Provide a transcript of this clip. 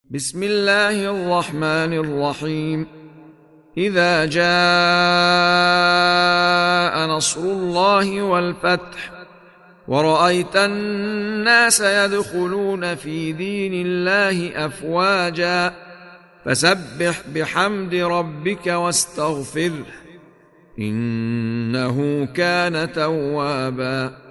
بسم الله الرحمن الرحيم. إذا جاء نصر الله والفتح ورأيت الناس يدخلون في دين الله أفواجا فسبح بحمد ربك واستغفره إنه كان توابا.